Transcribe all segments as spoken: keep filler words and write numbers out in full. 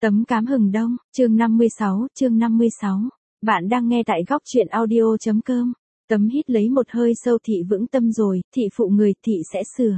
Tấm cám hừng đông, chương năm mươi sáu, chương năm mươi sáu. Bạn đang nghe tại góc truyện audio chấm com. Tấm hít lấy một hơi sâu, thị vững tâm rồi, thị phụ người, thị sẽ sửa.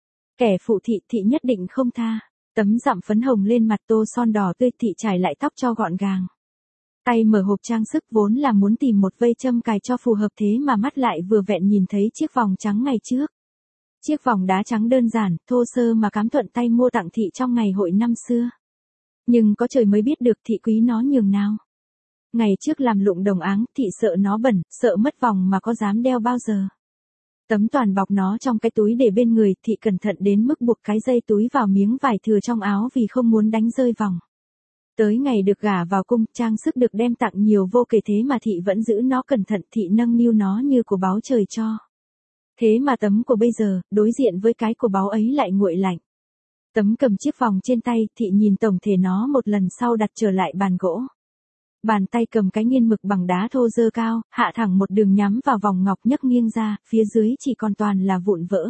Kẻ phụ thị, thị nhất định không tha. Tấm dặm phấn hồng lên mặt, tô son đỏ tươi, thị trải lại tóc cho gọn gàng. Tay mở hộp trang sức, vốn là muốn tìm một vây châm cài cho phù hợp, thế mà mắt lại vừa vẹn nhìn thấy chiếc vòng trắng ngày trước. Chiếc vòng đá trắng đơn giản, thô sơ mà cám thuận tay mua tặng thị trong ngày hội năm xưa. Nhưng có trời mới biết được thị quý nó nhường nào. Ngày trước làm lụng đồng áng, thị sợ nó bẩn, sợ mất vòng mà có dám đeo bao giờ. Tấm toàn bọc nó trong cái túi để bên người, thị cẩn thận đến mức buộc cái dây túi vào miếng vải thừa trong áo vì không muốn đánh rơi vòng. Tới ngày được gả vào cung, trang sức được đem tặng nhiều vô kể, thế mà thị vẫn giữ nó cẩn thận, thị nâng niu nó như của báu trời cho. Thế mà tấm của bây giờ, đối diện với cái của báu ấy lại nguội lạnh. Tấm cầm chiếc vòng trên tay, thị nhìn tổng thể nó một lần sau đặt trở lại bàn gỗ. Bàn tay cầm cái nghiên mực bằng đá thô dơ cao, hạ thẳng một đường nhắm vào vòng ngọc, nhấc nghiêng ra, phía dưới chỉ còn toàn là vụn vỡ.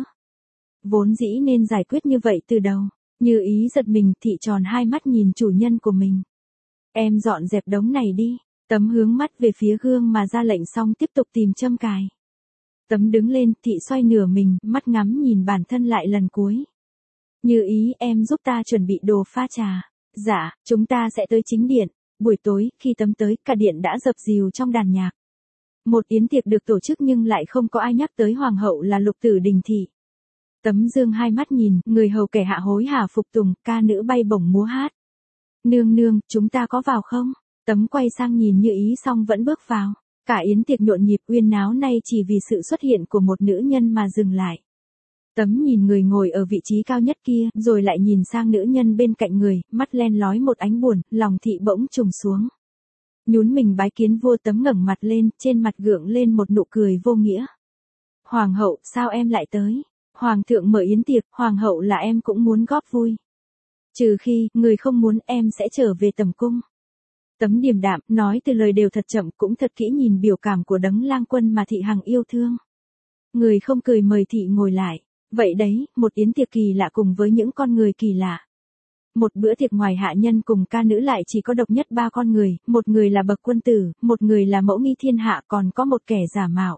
Vốn dĩ nên giải quyết như vậy từ đầu. Như ý giật mình, thị tròn hai mắt nhìn chủ nhân của mình. Em dọn dẹp đống này đi. Tấm hướng mắt về phía gương mà ra lệnh xong tiếp tục tìm châm cài. Tấm đứng lên, thị xoay nửa mình, mắt ngắm nhìn bản thân lại lần cuối. Như ý, em giúp ta chuẩn bị đồ pha trà. Dạ, chúng ta sẽ tới chính điện. Buổi tối, khi Tấm tới, cả điện đã dập dìu trong đàn nhạc. Một yến tiệc được tổ chức nhưng lại không có ai nhắc tới hoàng hậu là Lục Tử Đình thị. Tấm dương hai mắt nhìn, người hầu kẻ hạ hối hả phục tùng, ca nữ bay bổng múa hát. Nương nương, chúng ta có vào không? Tấm quay sang nhìn Như ý xong vẫn bước vào. Cả yến tiệc nhộn nhịp uyên náo nay chỉ vì sự xuất hiện của một nữ nhân mà dừng lại. Tấm nhìn người ngồi ở vị trí cao nhất kia, rồi lại nhìn sang nữ nhân bên cạnh người, mắt len lói một ánh buồn, lòng thị bỗng trùng xuống. Nhún mình bái kiến vua. Tấm ngẩng mặt lên, trên mặt gượng lên một nụ cười vô nghĩa. Hoàng hậu, sao em lại tới? Hoàng thượng mở yến tiệc, hoàng hậu là em cũng muốn góp vui. Trừ khi, người không muốn, em sẽ trở về tầm cung. Tấm điềm đạm, nói từ lời đều thật chậm, cũng thật kỹ nhìn biểu cảm của đấng lang quân mà thị hằng yêu thương. Người không cười mời thị ngồi lại. Vậy đấy, một yến tiệc kỳ lạ cùng với những con người kỳ lạ. Một bữa tiệc ngoài hạ nhân cùng ca nữ lại chỉ có độc nhất ba con người, một người là bậc quân tử, một người là mẫu nghi thiên hạ, còn có một kẻ giả mạo.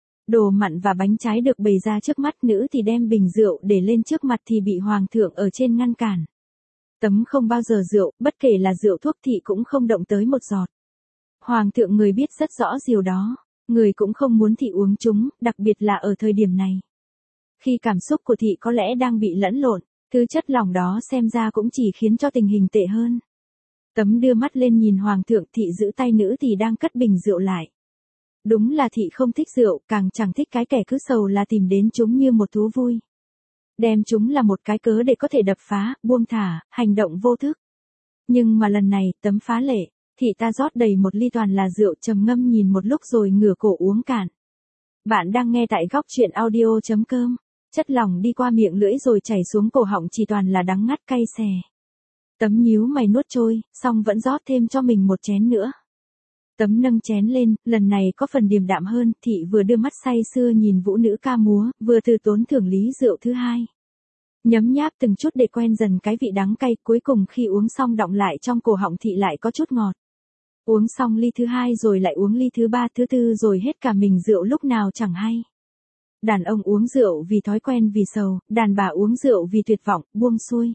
Đồ mặn và bánh trái được bày ra trước mắt, nữ thì đem bình rượu để lên trước mặt thì bị hoàng thượng ở trên ngăn cản. Tấm không bao giờ rượu, bất kể là rượu thuốc thị cũng không động tới một giọt. Hoàng thượng người biết rất rõ điều đó, người cũng không muốn thị uống chúng, đặc biệt là ở thời điểm này. Khi cảm xúc của thị có lẽ đang bị lẫn lộn, thứ chất lỏng đó xem ra cũng chỉ khiến cho tình hình tệ hơn. Tấm đưa mắt lên nhìn hoàng thượng, thị giữ tay nữ thì đang cất bình rượu lại. Đúng là thị không thích rượu, càng chẳng thích cái kẻ cứ sầu là tìm đến chúng như một thú vui. Đem chúng là một cái cớ để có thể đập phá, buông thả, hành động vô thức. Nhưng mà lần này, Tấm phá lệ, thị ta rót đầy một ly toàn là rượu, trầm ngâm nhìn một lúc rồi ngửa cổ uống cạn. Bạn đang nghe tại góc truyện audio chấm com. Chất lỏng đi qua miệng lưỡi rồi chảy xuống cổ họng chỉ toàn là đắng ngắt cay xè. Tấm nhíu mày nuốt trôi, xong vẫn rót thêm cho mình một chén nữa. Tấm nâng chén lên, lần này có phần điềm đạm hơn, thị vừa đưa mắt say sưa nhìn vũ nữ ca múa, vừa từ tốn thưởng ly rượu thứ hai. Nhấm nháp từng chút để quen dần cái vị đắng cay, cuối cùng khi uống xong đọng lại trong cổ họng thị lại có chút ngọt. Uống xong ly thứ hai rồi lại uống ly thứ ba, thứ tư rồi hết cả mình rượu lúc nào chẳng hay. Đàn ông uống rượu vì thói quen, vì sầu, đàn bà uống rượu vì tuyệt vọng, buông xuôi.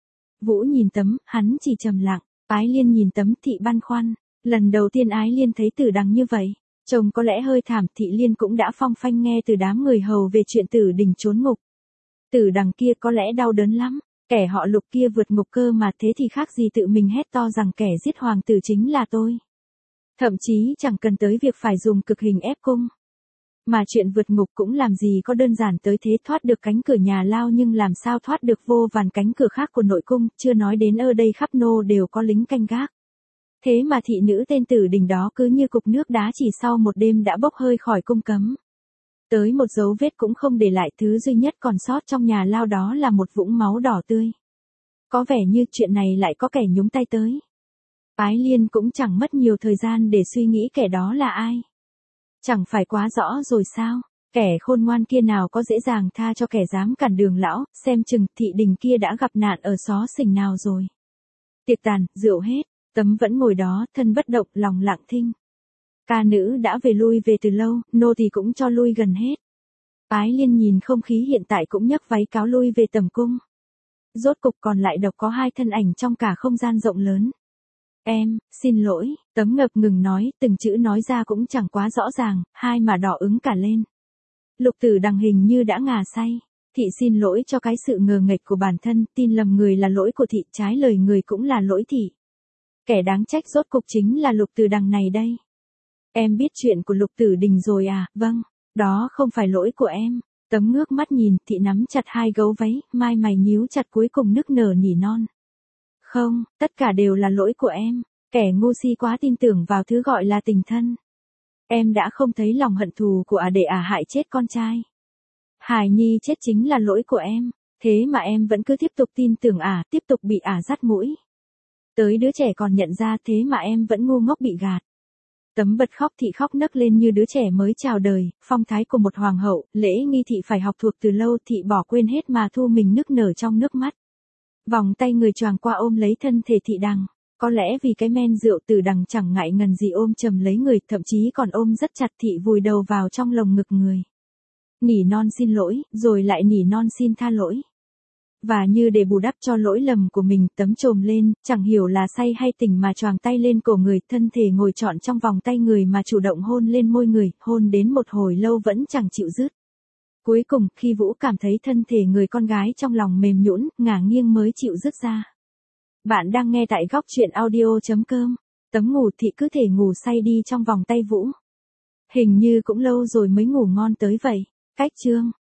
Vũ nhìn Tấm, hắn chỉ trầm lặng. Ái Liên nhìn Tấm, thị băn khoăn. Lần đầu tiên Ái Liên thấy Tử Đằng như vậy, chồng có lẽ hơi thảm, thị Liên cũng đã phong phanh nghe từ đám người hầu về chuyện Tử Đình trốn ngục. Tử Đằng kia có lẽ đau đớn lắm, kẻ họ Lục kia vượt ngục cơ mà, thế thì khác gì tự mình hét to rằng kẻ giết hoàng tử chính là tôi. Thậm chí chẳng cần tới việc phải dùng cực hình ép cung. Mà chuyện vượt ngục cũng làm gì có đơn giản tới thế, thoát được cánh cửa nhà lao nhưng làm sao thoát được vô vàn cánh cửa khác của nội cung, chưa nói đến ở đây khắp nô đều có lính canh gác. Thế mà thị nữ tên Tử Đình đó cứ như cục nước đá chỉ sau một đêm đã bốc hơi khỏi cung cấm. Tới một dấu vết cũng không để lại, thứ duy nhất còn sót trong nhà lao đó là một vũng máu đỏ tươi. Có vẻ như chuyện này lại có kẻ nhúng tay tới. Ái Liên cũng chẳng mất nhiều thời gian để suy nghĩ kẻ đó là ai. Chẳng phải quá rõ rồi sao, kẻ khôn ngoan kia nào có dễ dàng tha cho kẻ dám cản đường lão, xem chừng thị Đình kia đã gặp nạn ở xó xỉnh nào rồi. Tiệc tàn, rượu hết, Tấm vẫn ngồi đó, thân bất động, lòng lặng thinh. Ca nữ đã về lui về từ lâu, nô tỳ cũng cho lui gần hết. Ái Liên nhìn không khí hiện tại cũng nhấc váy cáo lui về tầm cung. Rốt cục còn lại độc có hai thân ảnh trong cả không gian rộng lớn. Em, xin lỗi, Tấm ngập ngừng nói, từng chữ nói ra cũng chẳng quá rõ ràng, hai mà đỏ ứng cả lên. Lục Tử Đằng hình như đã ngà say. Thị xin lỗi cho cái sự ngờ nghệch của bản thân, tin lầm người là lỗi của thị, trái lời người cũng là lỗi thị. Kẻ đáng trách rốt cục chính là Lục Tử Đằng này đây. Em biết chuyện của Lục Tử Đình rồi à, vâng, đó không phải lỗi của em. Tấm ngước mắt nhìn, thị nắm chặt hai gấu váy, mai mày nhíu chặt cuối cùng nức nở nỉ non. Không, tất cả đều là lỗi của em, kẻ ngu si quá tin tưởng vào thứ gọi là tình thân. Em đã không thấy lòng hận thù của ả để ả hại chết con trai. Hải Nhi chết chính là lỗi của em, thế mà em vẫn cứ tiếp tục tin tưởng ả, tiếp tục bị ả dắt mũi. Tới đứa trẻ còn nhận ra thế mà em vẫn ngu ngốc bị gạt. Tấm bật khóc, thị khóc nấc lên như đứa trẻ mới chào đời, phong thái của một hoàng hậu, lễ nghi thị phải học thuộc từ lâu, thị bỏ quên hết mà thu mình nức nở trong nước mắt. Vòng tay người choàng qua ôm lấy thân thể Thị Đằng, có lẽ vì cái men rượu Tử Đằng chẳng ngại ngần gì ôm chầm lấy người, thậm chí còn ôm rất chặt, thị vùi đầu vào trong lồng ngực người. Nỉ non xin lỗi, rồi lại nỉ non xin tha lỗi. Và như để bù đắp cho lỗi lầm của mình, Tấm trồm lên, chẳng hiểu là say hay tỉnh mà choàng tay lên cổ người, thân thể ngồi trọn trong vòng tay người mà chủ động hôn lên môi người, hôn đến một hồi lâu vẫn chẳng chịu dứt. Cuối cùng, khi Vũ cảm thấy thân thể người con gái trong lòng mềm nhũn, ngả nghiêng mới chịu dứt ra. Bạn đang nghe tại góc truyện audio chấm com. Tấm ngủ, thị cứ thể ngủ say đi trong vòng tay Vũ. Hình như cũng lâu rồi mới ngủ ngon tới vậy. Cách chương